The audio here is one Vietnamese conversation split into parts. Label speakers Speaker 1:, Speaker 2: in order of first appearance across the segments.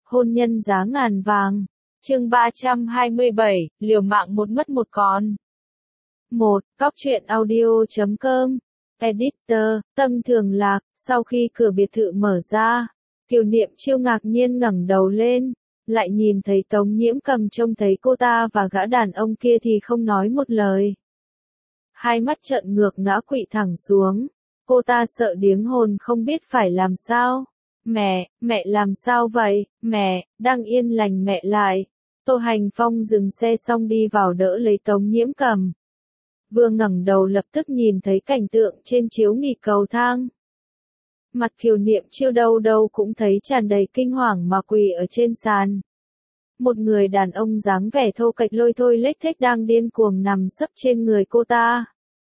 Speaker 1: hôn nhân giá ngàn vàng. Chương 327, liều mạng một mất một còn. 1. Cóc truyện audio.com. Editor, Tâm Thường Lạc. Sau khi cửa biệt thự mở ra, Kiều Niệm Chiêu ngạc nhiên ngẩng đầu lên, lại nhìn thấy Tống Nhiễm Cầm, trông thấy cô ta và gã đàn ông kia thì không nói một lời. Hai mắt trợn ngược ngã quỵ thẳng xuống, cô ta sợ điếng hồn không biết phải làm sao. Mẹ làm sao vậy, mẹ, đang yên lành mẹ lại. Tô Hành Phong dừng xe xong đi vào đỡ lấy Tống Nhiễm Cầm. Vừa ngẩng đầu lập tức nhìn thấy cảnh tượng trên chiếu nghỉ cầu thang. Mặt Kiều Niệm Chiêu đâu đâu cũng thấy tràn đầy kinh hoàng mà quỳ ở trên sàn. Một người đàn ông dáng vẻ thô kệch lôi thôi lếch thếch đang điên cuồng nằm sấp trên người cô ta.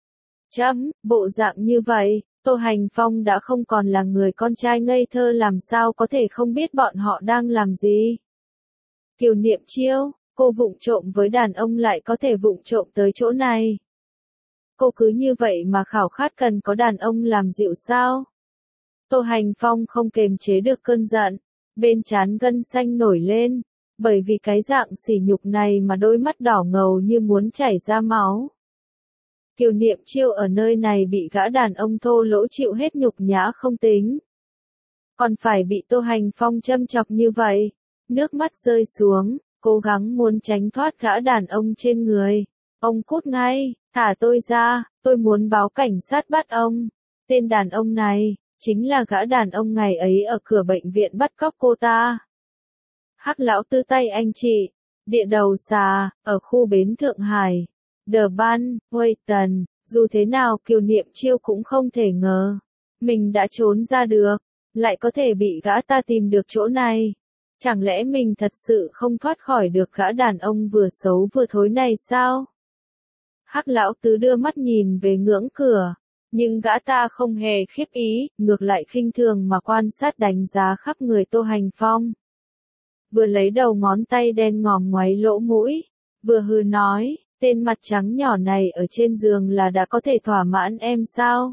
Speaker 1: Bộ dạng như vậy, Tô Hành Phong đã không còn là người con trai ngây thơ, làm sao có thể không biết bọn họ đang làm gì. Kiều Niệm Chiêu, cô vụng trộm với đàn ông lại có thể vụng trộm tới chỗ này. Cô cứ như vậy mà khao khát cần có đàn ông làm dịu sao? Tô Hành Phong không kềm chế được cơn giận, bên trán gân xanh nổi lên, bởi vì cái dạng sỉ nhục này mà đôi mắt đỏ ngầu như muốn chảy ra máu. Kiều Niệm Chiêu ở nơi này bị gã đàn ông thô lỗ chịu hết nhục nhã không tính, còn phải bị Tô Hành Phong châm chọc như vậy. Nước mắt rơi xuống, cố gắng muốn tránh thoát gã đàn ông trên người. Ông cút ngay, thả tôi ra, tôi muốn báo cảnh sát bắt ông. Tên đàn ông này chính là gã đàn ông ngày ấy ở cửa bệnh viện bắt cóc cô ta. Hắc lão tư tay anh chị, địa đầu xà, ở khu bến Thượng Hải. The Ban, Tần, dù thế nào Kiều Niệm Chiêu cũng không thể ngờ, mình đã trốn ra được, lại có thể bị gã ta tìm được chỗ này. Chẳng lẽ mình thật sự không thoát khỏi được gã đàn ông vừa xấu vừa thối này sao? Hắc lão tứ đưa mắt nhìn về ngưỡng cửa, nhưng gã ta không hề khiếp ý, ngược lại khinh thường mà quan sát đánh giá khắp người Tô Hành Phong. Vừa lấy đầu ngón tay đen ngòm ngoáy lỗ mũi, vừa hừ nói, tên mặt trắng nhỏ này ở trên giường là đã có thể thỏa mãn em sao?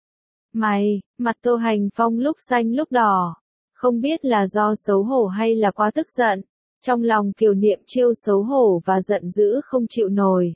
Speaker 1: Mặt Tô Hành Phong lúc xanh lúc đỏ, không biết là do xấu hổ hay là quá tức giận. Trong lòng Kiều Niệm Chiêu xấu hổ và giận dữ không chịu nổi.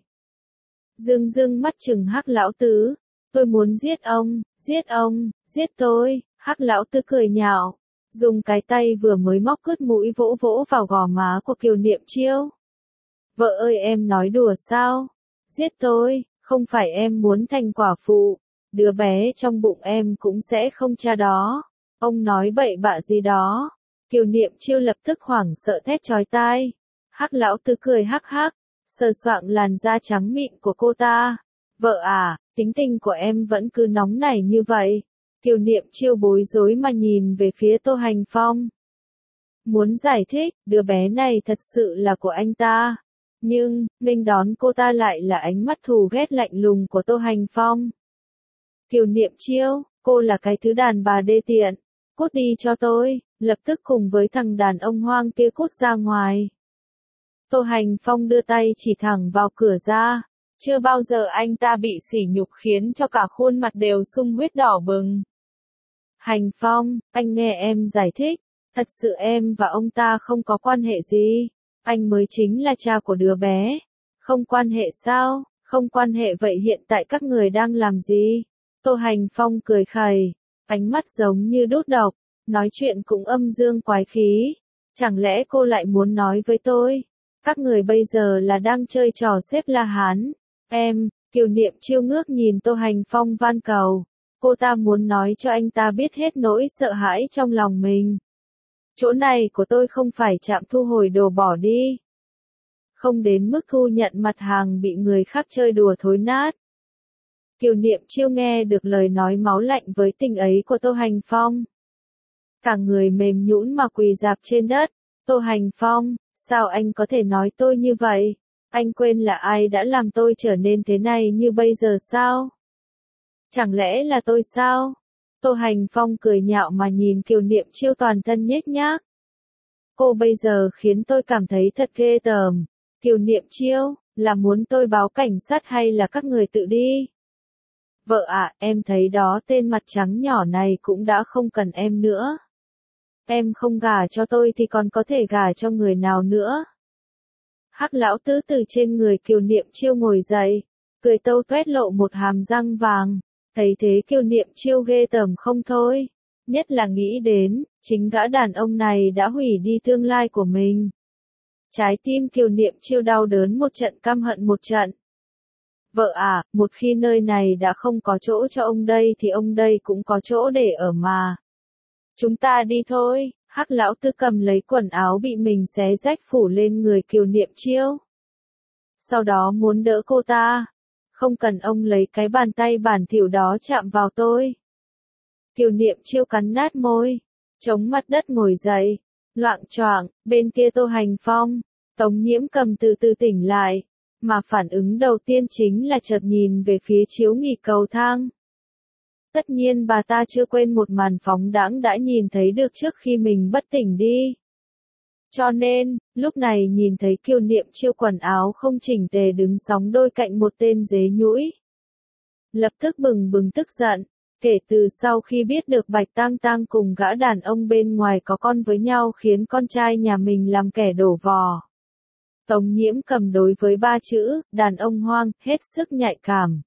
Speaker 1: Dưng mắt trừng Hắc lão tứ, tôi muốn giết ông, giết tôi. Hắc lão tứ cười nhạo, dùng cái tay vừa mới móc cứt mũi vỗ vỗ vào gò má của Kiều Niệm Chiêu. Vợ ơi, em nói đùa sao? Giết tôi, không phải em muốn thành quả phụ, đứa bé trong bụng em cũng sẽ không cha đó. Ông nói bậy bạ gì đó. Kiều Niệm Chiêu lập tức hoảng sợ thét chói tai. Hắc lão tứ cười hắc hắc, sờ soạng làn da trắng mịn của cô ta. Vợ à, tính tình của em vẫn cứ nóng nảy như vậy. Kiều Niệm Chiêu bối rối mà nhìn về phía Tô Hành Phong. Muốn giải thích, đứa bé này thật sự là của anh ta. Nhưng, nghênh đón cô ta lại là ánh mắt thù ghét lạnh lùng của Tô Hành Phong. Kiều Niệm Chiêu, cô là cái thứ đàn bà đê tiện. Cút đi cho tôi, lập tức cùng với thằng đàn ông hoang kia cút ra ngoài. Tô Hành Phong đưa tay chỉ thẳng vào cửa ra. Chưa bao giờ anh ta bị sỉ nhục khiến cho cả khuôn mặt đều sung huyết đỏ bừng. Hành Phong, anh nghe em giải thích. Thật sự em và ông ta không có quan hệ gì. Anh mới chính là cha của đứa bé. Không quan hệ sao? Không quan hệ vậy hiện tại các người đang làm gì? Tô Hành Phong cười khẩy, ánh mắt giống như đốt độc, nói chuyện cũng âm dương quái khí. Chẳng lẽ cô lại muốn nói với tôi, các người bây giờ là đang chơi trò xếp La Hán? Em, Kiều Niệm Chiêu ngước nhìn Tô Hành Phong van cầu. Cô ta muốn nói cho anh ta biết hết nỗi sợ hãi trong lòng mình. Chỗ này của tôi không phải trạm thu hồi đồ bỏ đi. Không đến mức thu nhận mặt hàng bị người khác chơi đùa thối nát. Kiều Niệm Chiêu nghe được lời nói máu lạnh với tình ấy của Tô Hành Phong. Cả người mềm nhũn mà quỳ rạp trên đất. Tô Hành Phong, sao anh có thể nói tôi như vậy? Anh quên là ai đã làm tôi trở nên thế này như bây giờ sao? Chẳng lẽ là tôi sao? Tô Hành Phong cười nhạo mà nhìn Kiều Niệm Chiêu toàn thân nhếch nhác. Cô bây giờ khiến tôi cảm thấy thật ghê tởm. Kiều Niệm Chiêu, là muốn tôi báo cảnh sát hay là các người tự đi? Vợ ạ, em thấy đó tên mặt trắng nhỏ này cũng đã không cần em nữa. Em không gả cho tôi thì còn có thể gả cho người nào nữa. Hắc lão tứ từ trên người Kiều Niệm Chiêu ngồi dậy, cười tâu tuét lộ một hàm răng vàng, thấy thế Kiều Niệm Chiêu ghê tởm không thôi, nhất là nghĩ đến, chính gã đàn ông này đã hủy đi tương lai của mình. Trái tim Kiều Niệm Chiêu đau đớn một trận căm hận một trận. Vợ à, một khi nơi này đã không có chỗ cho ông đây thì ông đây cũng có chỗ để ở mà. Chúng ta đi thôi. Hắc lão tứ cầm lấy quần áo bị mình xé rách phủ lên người Kiều Niệm Chiêu. Sau đó muốn đỡ cô ta. Không cần ông lấy cái bàn tay bản thỉu đó chạm vào tôi. Kiều Niệm Chiêu cắn nát môi, chống mặt đất ngồi dậy, loạng choạng, bên kia Tô Hành Phong, Tống Nhiễm Cầm từ từ tỉnh lại, mà phản ứng đầu tiên chính là chợt nhìn về phía chiếu nghỉ cầu thang. Tất nhiên bà ta chưa quên một màn phóng đãng đã nhìn thấy được trước khi mình bất tỉnh đi. Cho nên, lúc này nhìn thấy Kiều Niệm Chiêu quần áo không chỉnh tề đứng sóng đôi cạnh một tên dế nhũi. Lập tức bừng bừng tức giận, kể từ sau khi biết được Bạch Tang Tang cùng gã đàn ông bên ngoài có con với nhau khiến con trai nhà mình làm kẻ đổ vò. Tống Nhiễm Cầm đối với ba chữ, đàn ông hoang, hết sức nhạy cảm.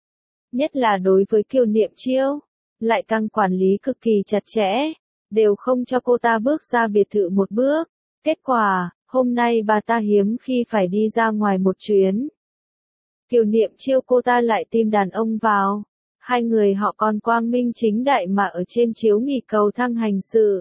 Speaker 1: Nhất là đối với Kiều Niệm Chiêu, lại càng quản lý cực kỳ chặt chẽ, đều không cho cô ta bước ra biệt thự một bước. Kết quả, hôm nay bà ta hiếm khi phải đi ra ngoài một chuyến. Kiều Niệm Chiêu cô ta lại tìm đàn ông vào, hai người họ còn quang minh chính đại mà ở trên chiếu nghỉ cầu thang hành sự.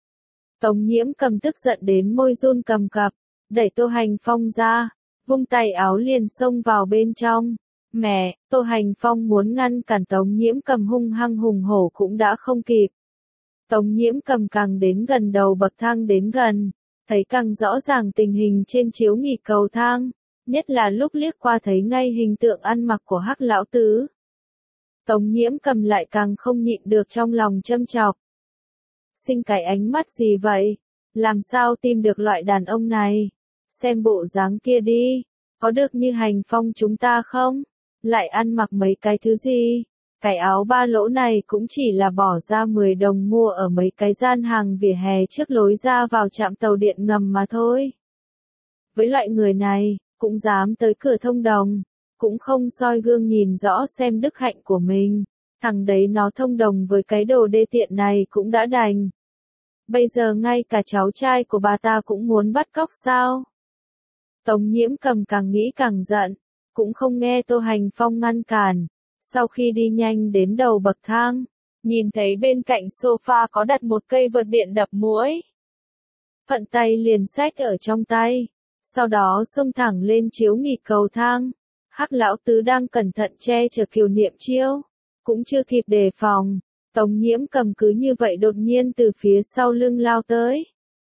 Speaker 1: Tống Nhiễm Cầm tức giận đến môi run cầm cập, đẩy Tô Hành Phong ra, vung tay áo liền xông vào bên trong. Mẹ, Tô Hành Phong muốn ngăn cản Tống Nhiễm Cầm hung hăng hùng hổ cũng đã không kịp. Tống Nhiễm Cầm càng đến gần đầu bậc thang đến gần, thấy càng rõ ràng tình hình trên chiếu nghỉ cầu thang, nhất là lúc liếc qua thấy ngay hình tượng ăn mặc của Hắc lão tứ. Tống Nhiễm Cầm lại càng không nhịn được trong lòng châm chọc. Sinh cái ánh mắt gì vậy? Làm sao tìm được loại đàn ông này? Xem bộ dáng kia đi, có được như Hành Phong chúng ta không? Lại ăn mặc mấy cái thứ gì? Cái áo ba lỗ này cũng chỉ là bỏ ra 10 đồng mua ở mấy cái gian hàng vỉa hè trước lối ra vào trạm tàu điện ngầm mà thôi. Với loại người này, cũng dám tới cửa thông đồng, cũng không soi gương nhìn rõ xem đức hạnh của mình. Thằng đấy nó thông đồng với cái đồ đê tiện này cũng đã đành. Bây giờ ngay cả cháu trai của bà ta cũng muốn bắt cóc sao? Tống Nhiễm Cầm càng nghĩ càng giận, cũng không nghe Tô Hành Phong ngăn cản. Sau khi đi nhanh đến đầu bậc thang, nhìn thấy bên cạnh sofa có đặt một cây vợt điện đập muỗi. Phận tay liền xách ở trong tay, sau đó xông thẳng lên chiếu nghỉ cầu thang. Hắc lão tứ đang cẩn thận che chở Kiều Niệm Chiêu, cũng chưa kịp đề phòng, Tống Nhiễm Cầm cứ như vậy đột nhiên từ phía sau lưng lao tới.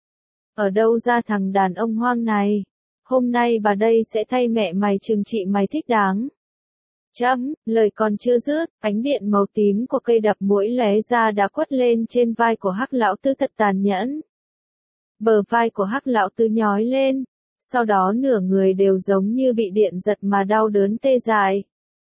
Speaker 1: Ở đâu ra thằng đàn ông hoang này? Hôm nay bà đây sẽ thay mẹ mày trừng trị mày thích đáng. Chấm, lời còn chưa dứt, ánh điện màu tím của cây đập muỗi lóe ra đã quất lên trên vai của Hắc lão tứ thật tàn nhẫn. Bờ vai của Hắc lão tứ nhói lên, sau đó nửa người đều giống như bị điện giật mà đau đớn tê dại.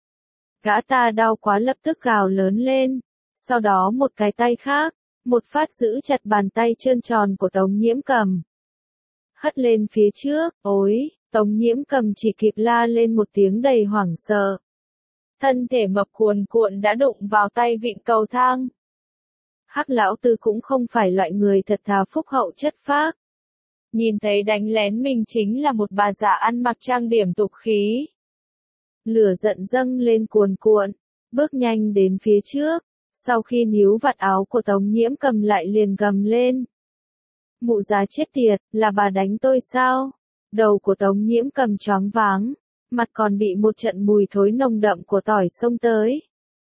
Speaker 1: Gã ta đau quá lập tức gào lớn lên, sau đó một cái tay khác, một phát giữ chặt bàn tay trơn tròn của Tống Nhiễm Cầm. Hất lên phía trước, ối, Tống Nhiễm Cầm chỉ kịp la lên một tiếng đầy hoảng sợ. Thân thể mập cuồn cuộn đã đụng vào tay vịn cầu thang. Hắc lão tứ cũng không phải loại người thật thà phúc hậu chất phác. Nhìn thấy đánh lén mình chính là một bà già ăn mặc trang điểm tục khí. Lửa giận dâng lên cuồn cuộn, bước nhanh đến phía trước, sau khi níu vạt áo của Tống Nhiễm Cầm lại liền gầm lên. Mụ già chết tiệt, là bà đánh tôi sao? Đầu của Tống Nhiễm Cầm choáng váng, mặt còn bị một trận mùi thối nồng đậm của tỏi xông tới.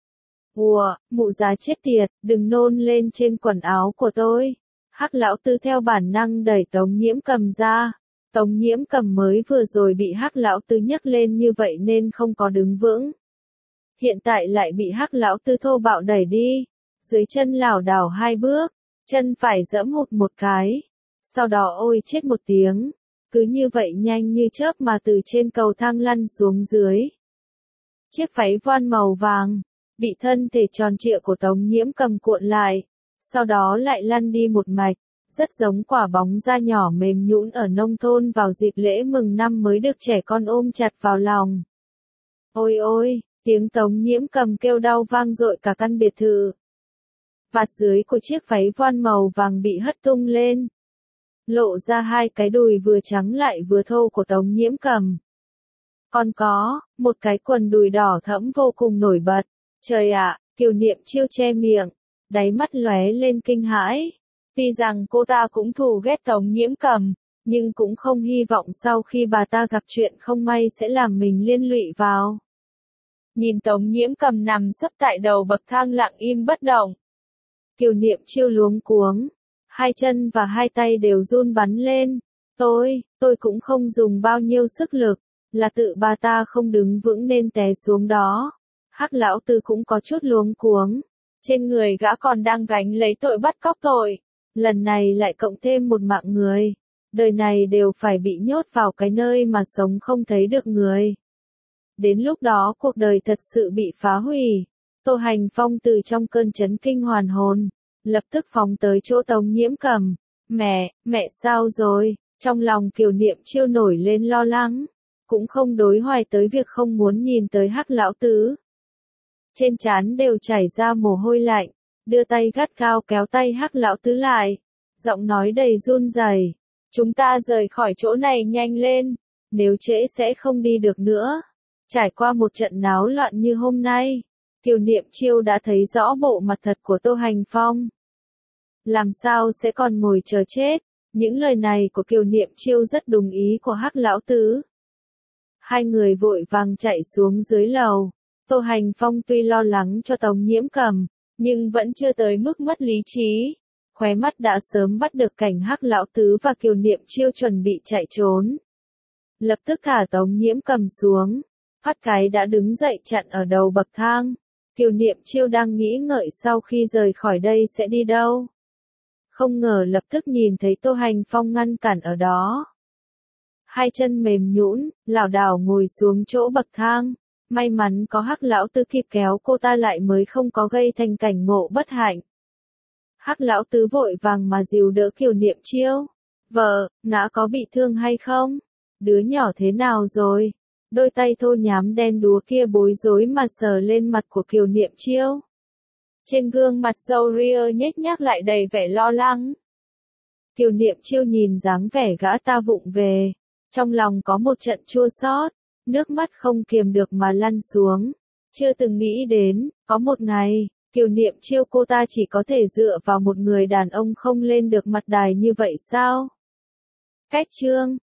Speaker 1: Ùa, mụ già chết tiệt, đừng nôn lên trên quần áo của tôi. Hắc lão tứ theo bản năng đẩy Tống Nhiễm Cầm ra. Tống Nhiễm Cầm mới vừa rồi bị Hắc lão tứ nhấc lên như vậy nên không có đứng vững. Hiện tại lại bị Hắc lão tứ thô bạo đẩy đi, dưới chân lảo đảo hai bước, chân phải giẫm hụt một cái. Sau đó ôi chết một tiếng, cứ như vậy nhanh như chớp mà từ trên cầu thang lăn xuống dưới. Chiếc váy voan màu vàng, bị thân thể tròn trịa của Tống Nhiễm Cầm cuộn lại, sau đó lại lăn đi một mạch, rất giống quả bóng da nhỏ mềm nhũn ở nông thôn vào dịp lễ mừng năm mới được trẻ con ôm chặt vào lòng. Ôi ôi, tiếng Tống Nhiễm Cầm kêu đau vang dội cả căn biệt thự. Vạt dưới của chiếc váy voan màu vàng bị hất tung lên, lộ ra hai cái đùi vừa trắng lại vừa thô của Tống Nhiễm Cầm. Còn có, một cái quần đùi đỏ thẫm vô cùng nổi bật. Trời ạ, Kiều Niệm Chiêu che miệng, đáy mắt lóe lên kinh hãi. Tuy rằng cô ta cũng thù ghét Tống Nhiễm Cầm, nhưng cũng không hy vọng sau khi bà ta gặp chuyện không may sẽ làm mình liên lụy vào. Nhìn Tống Nhiễm Cầm nằm sấp tại đầu bậc thang lặng im bất động, Kiều Niệm Chiêu luống cuống, hai chân và hai tay đều run bắn lên. Tôi cũng không dùng bao nhiêu sức lực, là tự bà ta không đứng vững nên té xuống đó. Hắc lão tứ cũng có chút luống cuống, trên người gã còn đang gánh lấy tội bắt cóc tội, lần này lại cộng thêm một mạng người, đời này đều phải bị nhốt vào cái nơi mà sống không thấy được người. Đến lúc đó cuộc đời thật sự bị phá hủy. Tô Hành Phong từ trong cơn chấn kinh hoàn hồn, lập tức phóng tới chỗ Tống Nhiễm Cầm. Mẹ sao rồi? Trong lòng Kiều Niệm Chiêu nổi lên lo lắng, cũng không đối hoài tới việc không muốn nhìn tới Hắc lão tứ. Trên trán đều chảy ra mồ hôi lạnh, đưa tay gắt gao kéo tay Hắc lão tứ lại, giọng nói đầy run rẩy, "Chúng ta rời khỏi chỗ này nhanh lên, nếu trễ sẽ không đi được nữa." Trải qua một trận náo loạn như hôm nay, Kiều Niệm Chiêu đã thấy rõ bộ mặt thật của Tô Hành Phong. Làm sao sẽ còn ngồi chờ chết? Những lời này của Kiều Niệm Chiêu rất đúng ý của Hắc lão tứ. Hai người vội vàng chạy xuống dưới lầu. Tô Hành Phong tuy lo lắng cho Tống Nhiễm Cầm, nhưng vẫn chưa tới mức mất lý trí. Khóe mắt đã sớm bắt được cảnh Hắc lão tứ và Kiều Niệm Chiêu chuẩn bị chạy trốn. Lập tức thả Tống Nhiễm Cầm xuống, Phát Cái đã đứng dậy chặn ở đầu bậc thang. Kiều Niệm Chiêu đang nghĩ ngợi sau khi rời khỏi đây sẽ đi đâu. Không ngờ lập tức nhìn thấy Tô Hành Phong ngăn cản ở đó. Hai chân mềm nhũn, lảo đảo ngồi xuống chỗ bậc thang. May mắn có Hắc lão tứ kịp kéo cô ta lại mới không có gây thành cảnh ngộ bất hạnh. Hắc lão tứ vội vàng mà dìu đỡ Kiều Niệm Chiêu. "Vợ, ngã có bị thương hay không? Đứa nhỏ thế nào rồi?" Đôi tay thô nhám đen đúa kia bối rối mà sờ lên mặt của Kiều Niệm Chiêu. Trên gương mặt râu ria nhếch nhác lại đầy vẻ lo lắng. Kiều Niệm Chiêu nhìn dáng vẻ gã ta vụng về, trong lòng có một trận chua xót, nước mắt không kiềm được mà lăn xuống. Chưa từng nghĩ đến, có một ngày, Kiều Niệm Chiêu cô ta chỉ có thể dựa vào một người đàn ông không lên được mặt đài như vậy sao? Cách chương